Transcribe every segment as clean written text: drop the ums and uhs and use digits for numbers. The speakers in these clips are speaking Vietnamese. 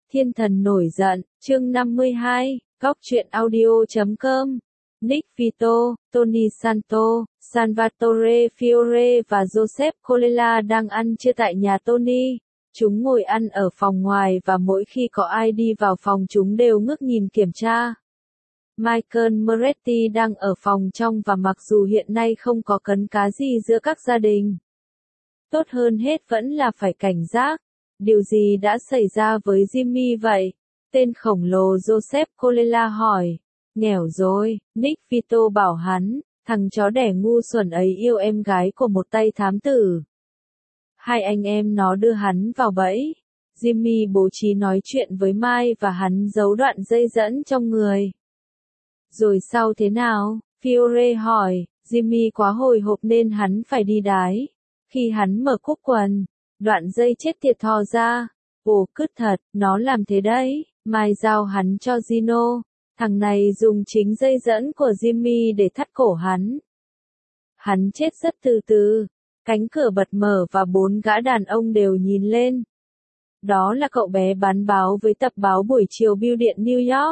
Thiên thần nổi giận, chương 52, góc truyện audio.com. Nick Vito, Tony Santo, Salvatore Fiore và Joseph Colella đang ăn trưa tại nhà Tony. Chúng ngồi ăn ở phòng ngoài và mỗi khi có ai đi vào phòng chúng đều ngước nhìn kiểm tra. Michael Moretti đang ở phòng trong và mặc dù hiện nay không có cấn cá gì giữa các gia đình, tốt hơn hết vẫn là phải cảnh giác. Điều gì đã xảy ra với Jimmy vậy? Tên khổng lồ Joseph Colella hỏi. Nghèo rồi, Nick Vito bảo hắn, thằng chó đẻ ngu xuẩn ấy yêu em gái của một tay thám tử. Hai anh em nó đưa hắn vào bẫy. Jimmy bố trí nói chuyện với Mai và hắn giấu đoạn dây dẫn trong người. Rồi sau thế nào? Fiore hỏi. Jimmy quá hồi hộp nên hắn phải đi đái. Khi hắn mở cúc quần, đoạn dây chết tiệt thò ra. Ồ cứt thật, nó làm thế đấy. Mai giao hắn cho Gino. Thằng này dùng chính dây dẫn của Jimmy để thắt cổ hắn. Hắn chết rất từ từ. Cánh cửa bật mở và 4 gã đàn ông đều nhìn lên. Đó là cậu bé bán báo với tập báo buổi chiều bưu điện New York.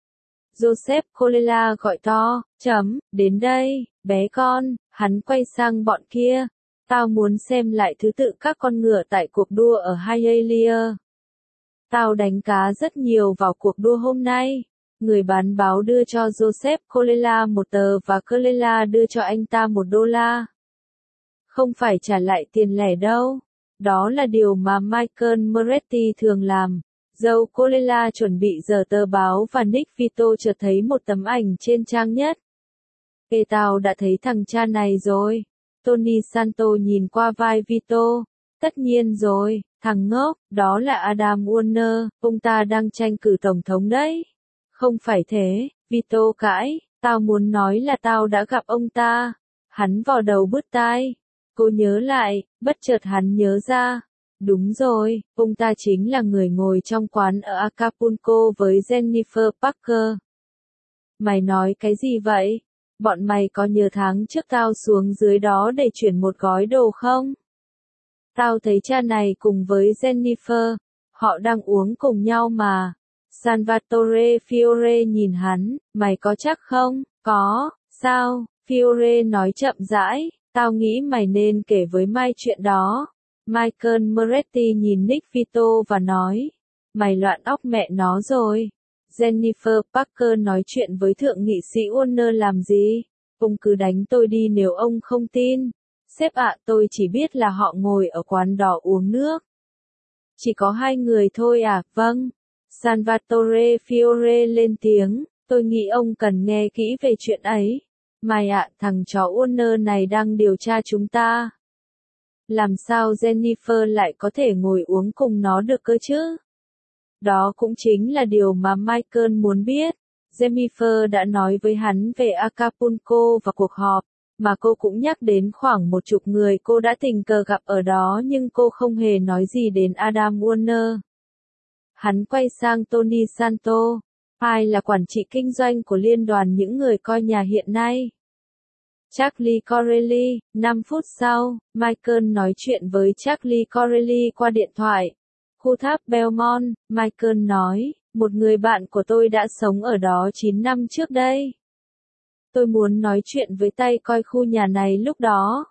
Joseph Colella gọi to, đến đây, bé con, hắn quay sang bọn kia. Tao muốn xem lại thứ tự các con ngựa tại cuộc đua ở Hialeah. Tao đánh cá rất nhiều vào cuộc đua hôm nay. Người bán báo đưa cho Joseph Colella một tờ và Colella đưa cho anh ta $1. Không phải trả lại tiền lẻ đâu. Đó là điều mà Michael Moretti thường làm. Joe Colella chuẩn bị dở tờ báo và Nick Vito chợt thấy một tấm ảnh trên trang nhất. Ê tao đã thấy thằng cha này rồi. Tony Santo nhìn qua vai Vito. Tất nhiên rồi, thằng ngốc, đó là Adam Warner, ông ta đang tranh cử tổng thống đấy. Không phải thế, Vito cãi, tao muốn nói là tao đã gặp ông ta. Hắn vò đầu bứt tai. Cô nhớ lại, bất chợt hắn nhớ ra. Đúng rồi, ông ta chính là người ngồi trong quán ở Acapulco với Jennifer Parker. Mày nói cái gì vậy? Bọn mày có nhớ tháng trước tao xuống dưới đó để chuyển một gói đồ không? Tao thấy cha này cùng với Jennifer, họ đang uống cùng nhau mà. Salvatore Fiore nhìn hắn, mày có chắc không? Có, sao? Fiore nói chậm rãi, tao nghĩ mày nên kể với Mai chuyện đó. Michael Moretti nhìn Nick Vito và nói, mày loạn óc mẹ nó rồi. Jennifer Parker nói chuyện với thượng nghị sĩ Warner làm gì? Ông cứ đánh tôi đi nếu ông không tin. Sếp ạ, tôi chỉ biết là họ ngồi ở quán đỏ uống nước. Chỉ có 2 người thôi à? Vâng. Salvatore Fiore lên tiếng, tôi nghĩ ông cần nghe kỹ về chuyện ấy. Mai ạ, thằng chó Warner này đang điều tra chúng ta. Làm sao Jennifer lại có thể ngồi uống cùng nó được cơ chứ? Đó cũng chính là điều mà Michael muốn biết. Jennifer đã nói với hắn về Acapulco và cuộc họp, mà cô cũng nhắc đến khoảng 10 người cô đã tình cờ gặp ở đó nhưng cô không hề nói gì đến Adam Warner. Hắn quay sang Tony Santo, ai là quản trị kinh doanh của liên đoàn những người coi nhà hiện nay. Charlie Corelli, 5 phút sau, Michael nói chuyện với Charlie Corelli qua điện thoại. Khu tháp Belmont, Michael nói, một người bạn của tôi đã sống ở đó 9 năm trước đây. Tôi muốn nói chuyện với tay coi khu nhà này lúc đó.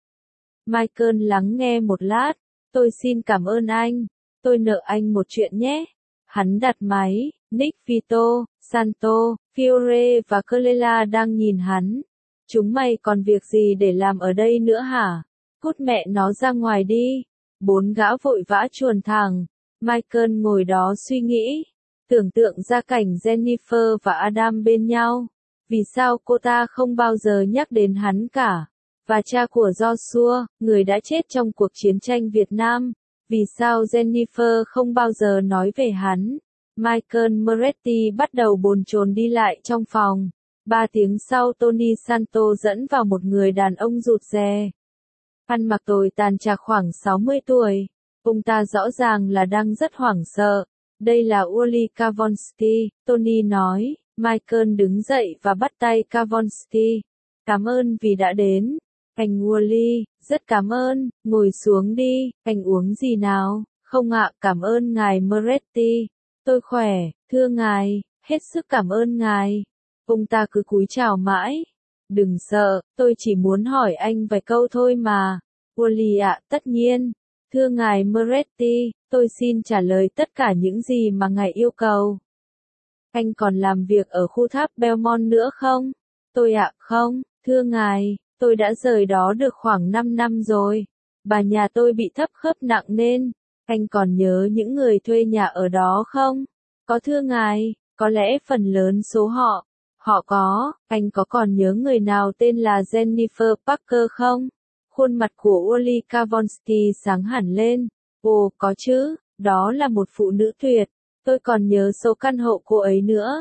Michael lắng nghe một lát, tôi xin cảm ơn anh. Tôi nợ anh một chuyện nhé. Hắn đặt máy, Nick Vito, Santo, Fiore và Colella đang nhìn hắn. Chúng mày còn việc gì để làm ở đây nữa hả? Cút mẹ nó ra ngoài đi. 4 gã vội vã chuồn thẳng. Michael ngồi đó suy nghĩ. Tưởng tượng ra cảnh Jennifer và Adam bên nhau. Vì sao cô ta không bao giờ nhắc đến hắn cả? Và cha của Joshua, người đã chết trong cuộc chiến tranh Việt Nam. Vì sao Jennifer không bao giờ nói về hắn? Michael Moretti bắt đầu bồn chồn đi lại trong phòng. 3 tiếng sau Tony Santo dẫn vào một người đàn ông rụt rè. Ăn mặc tồi tàn chạc khoảng 60 tuổi. Ông ta rõ ràng là đang rất hoảng sợ. Đây là Uli Kavonsky, Tony nói. Michael đứng dậy và bắt tay Kavonsky. Cảm ơn vì đã đến. Anh Uli, rất cảm ơn, ngồi xuống đi, anh uống gì nào? Không ạ, cảm ơn ngài Moretti. Tôi khỏe, thưa ngài, hết sức cảm ơn ngài. Ông ta cứ cúi chào mãi. Đừng sợ, tôi chỉ muốn hỏi anh vài câu thôi mà. Wally ạ, tất nhiên. Thưa ngài Moretti, tôi xin trả lời tất cả những gì mà ngài yêu cầu. Anh còn làm việc ở khu tháp Belmont nữa không? Tôi ạ, không, thưa ngài, tôi đã rời đó được khoảng 5 năm rồi. Bà nhà tôi bị thấp khớp nặng nên, anh còn nhớ những người thuê nhà ở đó không? Có thưa ngài, có lẽ phần lớn số họ. Họ có, anh có còn nhớ người nào tên là Jennifer Parker không? Khuôn mặt của Wally Kavonsky sáng hẳn lên. Ồ, có chứ, đó là một phụ nữ tuyệt. Tôi còn nhớ số căn hộ cô ấy nữa.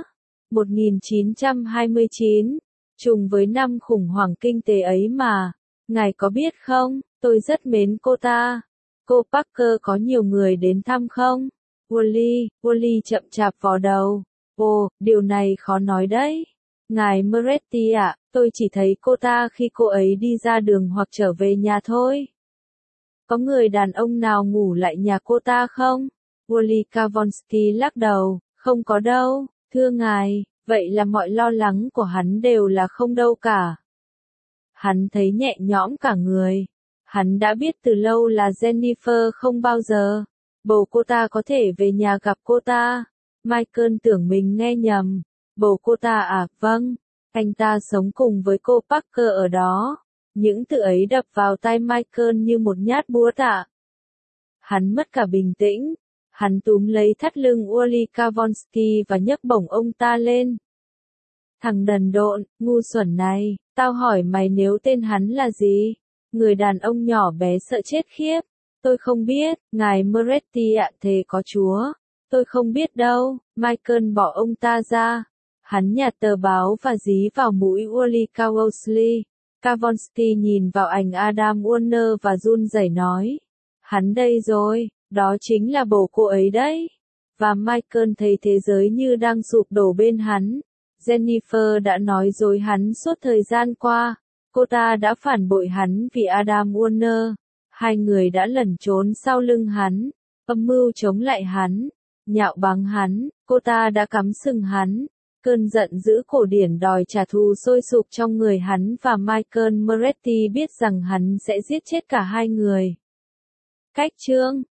1929, trùng với năm khủng hoảng kinh tế ấy mà. Ngài có biết không, tôi rất mến cô ta. Cô Parker có nhiều người đến thăm không? Wally chậm chạp vò đầu. Ồ, điều này khó nói đấy. Ngài Moretti ạ, tôi chỉ thấy cô ta khi cô ấy đi ra đường hoặc trở về nhà thôi. Có người đàn ông nào ngủ lại nhà cô ta không? Wally Kavonsky lắc đầu, không có đâu, thưa ngài, vậy là mọi lo lắng của hắn đều là không đâu cả. Hắn thấy nhẹ nhõm cả người. Hắn đã biết từ lâu là Jennifer không bao giờ. Bầu cô ta có thể về nhà gặp cô ta. Michael tưởng mình nghe nhầm. Bầu cô ta à, vâng. Anh ta sống cùng với cô Parker ở đó. Những từ ấy đập vào tai Michael như một nhát búa tạ. Hắn mất cả bình tĩnh. Hắn túm lấy thắt lưng Wally Kavonsky và nhấc bổng ông ta lên. Thằng đần độn, ngu xuẩn này, tao hỏi mày nếu tên hắn là gì? Người đàn ông nhỏ bé sợ chết khiếp. Tôi không biết, ngài Moretti ạ, thề có Chúa. Tôi không biết đâu. Michael bỏ ông ta ra. Hắn nhặt tờ báo và dí vào mũi Wally Kavonsky. Kavonsky nhìn vào ảnh Adam Warner và run rẩy nói. Hắn đây rồi, đó chính là bồ cô ấy đấy. Và Michael thấy thế giới như đang sụp đổ bên hắn. Jennifer đã nói dối hắn suốt thời gian qua. Cô ta đã phản bội hắn vì Adam Warner. Hai người đã lẩn trốn sau lưng hắn, âm mưu chống lại hắn, nhạo báng hắn, cô ta đã cắm sừng hắn. Cơn giận dữ cổ điển đòi trả thù sôi sục trong người hắn và Michael Moretti biết rằng hắn sẽ giết chết cả hai người. Cách chương